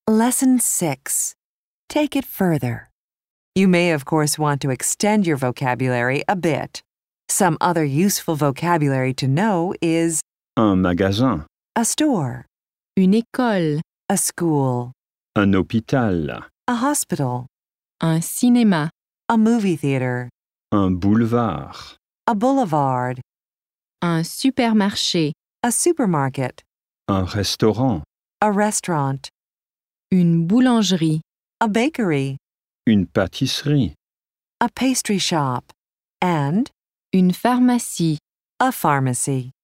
Lesson 6. Take it further. You may, of course, want to extend your vocabulary a bit. Some other useful vocabulary to know is Un magasin, a store, Une école, a school, un hôpital, a hospital, un cinéma, a movie theater, un boulevard, a boulevard, un supermarché, a supermarket, un restaurant, a restaurant, une boulangerie, a bakery, une pâtisserie, a pastry shop, and une pharmacie. a pharmacy.